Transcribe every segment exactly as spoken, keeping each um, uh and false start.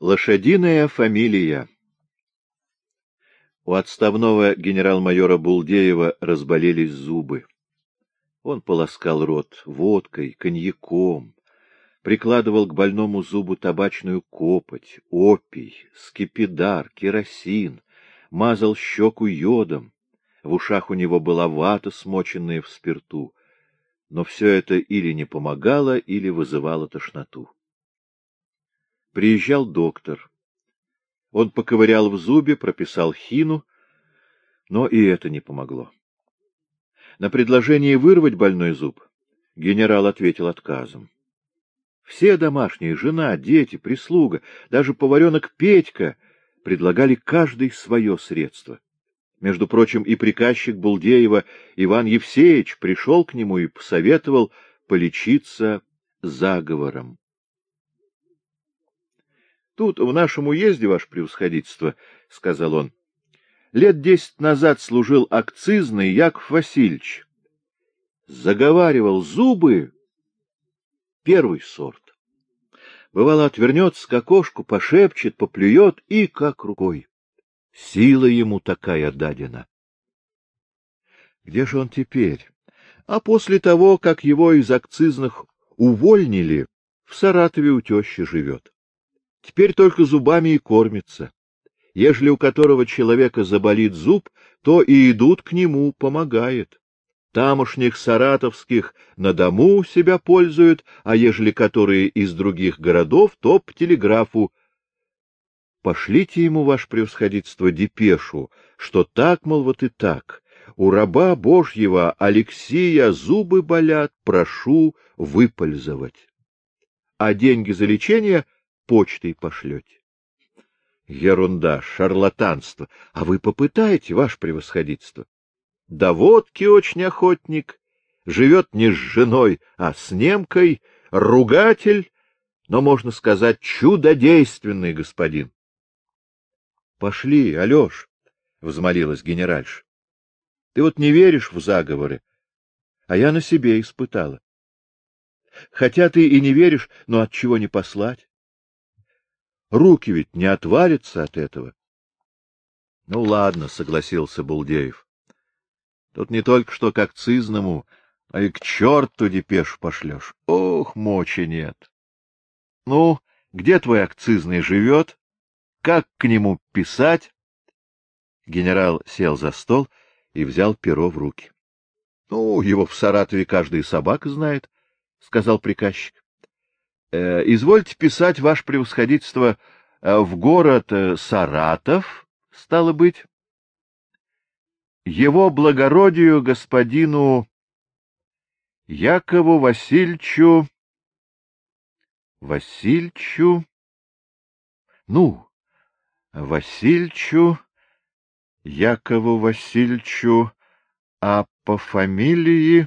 Лошадиная фамилия. У отставного генерал-майора Булдеева разболелись зубы. Он полоскал рот водкой, коньяком, прикладывал к больному зубу табачную копоть, опий, скипидар, керосин, мазал щеку йодом. В ушах у него была вата, смоченная в спирту. Но все это или не помогало, или вызывало тошноту. Приезжал доктор. Он поковырял в зубе, прописал хину, но и это не помогло. На предложение вырвать больной зуб генерал ответил отказом. Все домашние, жена, дети, прислуга, даже поваренок Петька предлагали каждый свое средство. Между прочим, и приказчик Булдеева Иван Евсеевич пришел к нему и посоветовал полечиться заговором. — Тут, в нашем уезде, ваше превосходительство, — сказал он, — лет десять назад служил акцизный Яков Васильевич. Заговаривал зубы первый сорт. Бывало, отвернется к окошку, пошепчет, поплюет и как рукой. Сила ему такая дадена. Где же он теперь? А после того, как его из акцизных увольнили, в Саратове у тещи живет. Теперь только зубами и кормится. Ежели у которого человека заболит зуб, то и идут к нему, помогает. Тамошних саратовских на дому себя пользуют, а ежели которые из других городов, то по телеграфу. Пошлите ему, ваше превосходительство, депешу, что так, мол, вот и так. У раба Божьего Алексия зубы болят, прошу выпользовать. А деньги за лечение почтой пошлете. Ерунда, шарлатанство. А вы попытайте, ваше превосходительство. Да водки очень охотник, живет не с женой, а с немкой, ругатель, но, можно сказать, чудодейственный господин. — Пошли, Алеш, — взмолилась генеральша. — Ты вот не веришь в заговоры, а я на себе испытала. Хотя ты и не веришь, но отчего не послать? Руки ведь не отвалятся от этого. — Ну, ладно, — согласился Булдеев. — Тут не только что к акцизному, а и к черту депешу пошлешь. Ох, мочи нет. Ну, где твой акцизный живет? Как к нему писать? Генерал сел за стол и взял перо в руки. — Ну, его в Саратове каждая собака знает, — сказал приказчик. Э, извольте писать, ваше превосходительство, э, в город э, Саратов, стало быть, его благородию господину Якову Васильевичу, Васильевичу, ну, Васильевичу, Якову Васильевичу, а по фамилии...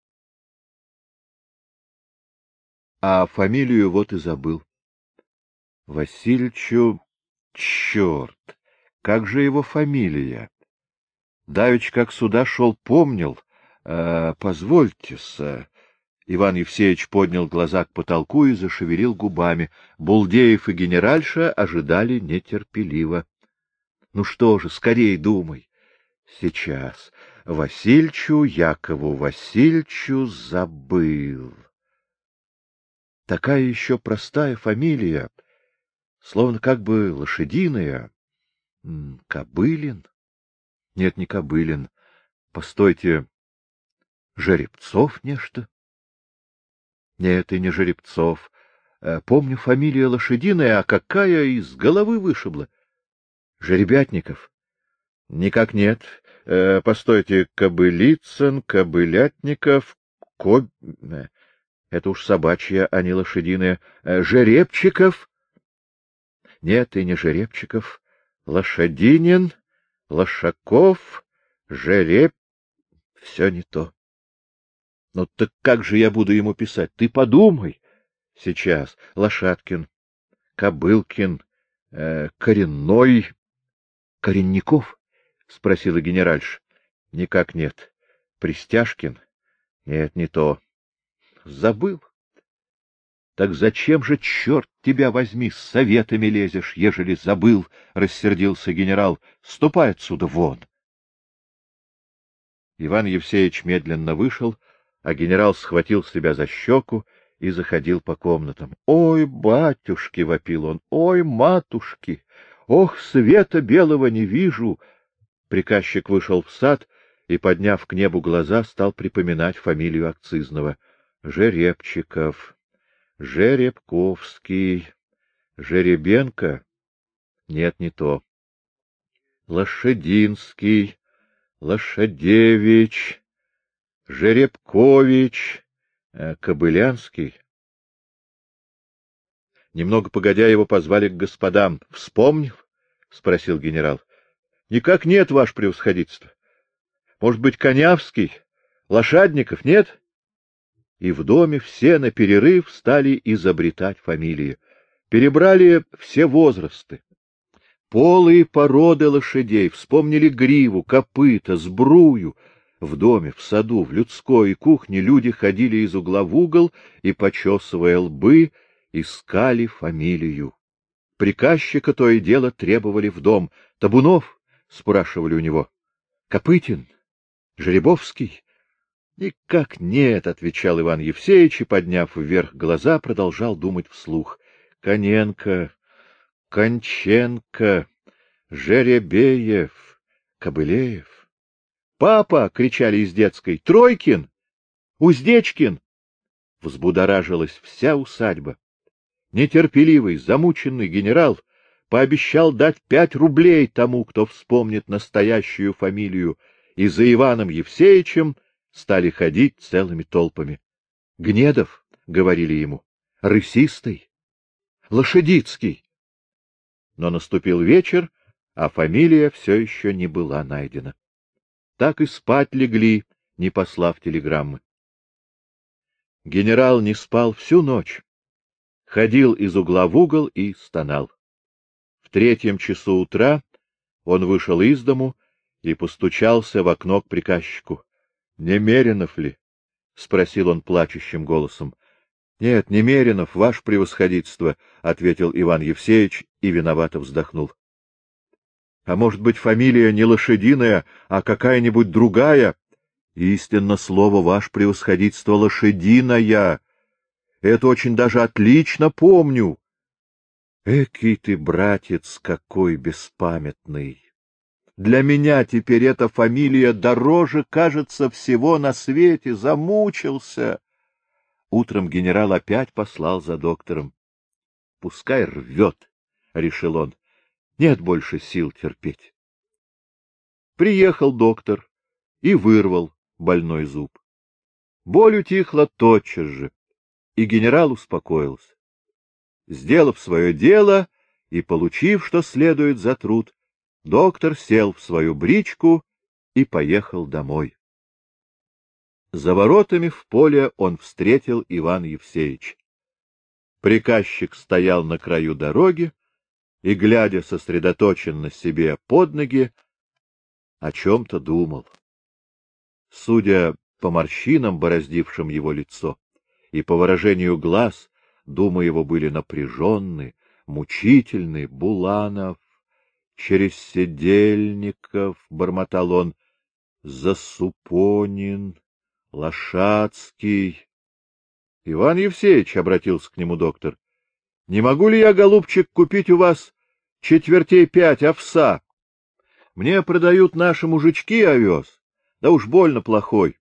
А фамилию вот и забыл. Васильевичу... Черт! Как же его фамилия? Давич, как сюда шел, помнил. Э, Позвольте-с... Иван Евсеевич поднял глаза к потолку и зашевелил губами. Булдеев и генеральша ожидали нетерпеливо. — Ну что же, скорей думай. — Сейчас. Васильевичу, Якову Васильевичу забыл. Такая еще простая фамилия, словно как бы лошадиная. Кобылин? Нет, не Кобылин. Постойте, Жеребцов нечто? Нет, и не Жеребцов. Помню, фамилия лошадиная, а какая из головы вышибла? Жеребятников? Никак нет. Постойте, Кобылицын, Кобылятников, Коб... Это уж собачья, а не лошадиная. Жеребчиков? Нет, и не Жеребчиков. Лошадинин, Лошаков, Жереб... Все не то. Ну так как же я буду ему писать? Ты подумай. Сейчас. Лошадкин, Кобылкин, э, Коренной... Коренников? — спросила генеральша. — Никак нет. Пристяжкин? Нет, не то. Забыл. Так зачем же, черт тебя возьми, с советами лезешь, ежели забыл? — рассердился генерал. — Ступай отсюда вон. Иван Евсеевич медленно вышел, а генерал схватил себя за щеку и заходил по комнатам. — Ой, батюшки! — вопил он. — Ой, матушки! Ох, света белого не вижу! Приказчик вышел в сад и, подняв к небу глаза, стал припоминать фамилию акцизного. Жеребчиков, Жеребковский, Жеребенко? Нет, не то. Лошадинский, Лошадевич, Жеребкович, Кобылянский. Немного погодя, его позвали к господам. — Вспомнил? — спросил генерал. — Никак нет, ваше превосходительство. Может быть, Конявский? Лошадников нет? И в доме все наперерыв стали изобретать фамилии. Перебрали все возрасты. Полы и породы лошадей, вспомнили гриву, копыта, сбрую. В доме, в саду, в людской и кухне люди ходили из угла в угол и, почесывая лбы, искали фамилию. Приказчика то и дело требовали в дом. — Табунов? — спрашивали у него. — Копытин? Жеребовский? — Никак нет, — отвечал Иван Евсеевич и, подняв вверх глаза, продолжал думать вслух. — Коненко, Конченко, Жеребеев, Кобылеев. — Папа! — кричали из детской. — Тройкин! Уздечкин! Взбудоражилась вся усадьба. Нетерпеливый, замученный генерал пообещал дать пять рублей тому, кто вспомнит настоящую фамилию, и за Иваном Евсеевичем стали ходить целыми толпами. — Гнедов, — говорили ему, — Рысистый, Лошадицкий. Но наступил вечер, а фамилия все еще не была найдена. Так и спать легли, не послав телеграммы. Генерал не спал всю ночь, ходил из угла в угол и стонал. В третьем часу утра он вышел из дому и постучался в окно к приказчику. — Немеренов ли? — спросил он плачущим голосом. — Нет, Немеренов, ваше превосходительство, — ответил Иван Евсеевич и виновато вздохнул. — А может быть, фамилия не лошадиная, а какая-нибудь другая? — Истинно слово, ваше превосходительство, лошадиная. Это очень даже отлично помню. Экий ты, братец, какой беспамятный! Для меня теперь эта фамилия дороже, кажется, всего на свете. Замучился. Утром генерал опять послал за доктором. — Пускай рвет, — решил он. — Нет больше сил терпеть. Приехал доктор и вырвал больной зуб. Боль утихла тотчас же, и генерал успокоился. Сделав свое дело и получив, что следует за труд, доктор сел в свою бричку и поехал домой. За воротами в поле он встретил Иван Евсеевич. Приказчик стоял на краю дороги и, глядя сосредоточенно себе под ноги, о чем-то думал. Судя по морщинам, бороздившим его лицо, и по выражению глаз, думы его были напряженны, мучительны. Буланов, Чересидельников, — бормотал он, — Засупонин, Лошадский. — Иван Евсеевич, — обратился к нему доктор, — не могу ли я, голубчик, купить у вас четвертей пять овса? Мне продают наши мужички овес, да уж больно плохой.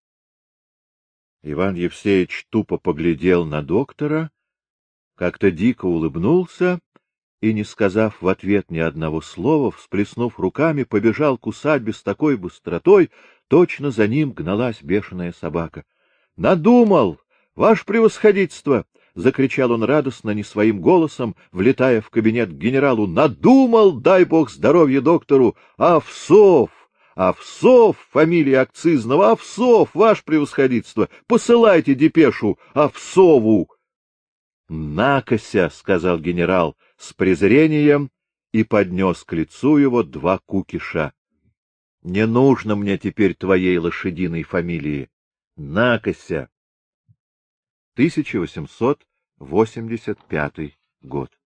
Иван Евсеевич тупо поглядел на доктора, как-то дико улыбнулся и, не сказав в ответ ни одного слова, всплеснув руками, побежал к усадьбе с такой быстротой, точно за ним гналась бешеная собака. — Надумал, ваше превосходительство! — закричал он радостно, не своим голосом, влетая в кабинет к генералу. — Надумал, дай бог здоровья доктору! Овсов! Овсов, фамилия акцизного, Овсов, ваше превосходительство! Посылайте депешу Овсову! — Накося, — сказал генерал с презрением и поднес к лицу его два кукиша. — Не нужно мне теперь твоей лошадиной фамилии. Накося! тысяча восемьсот восемьдесят пятый год.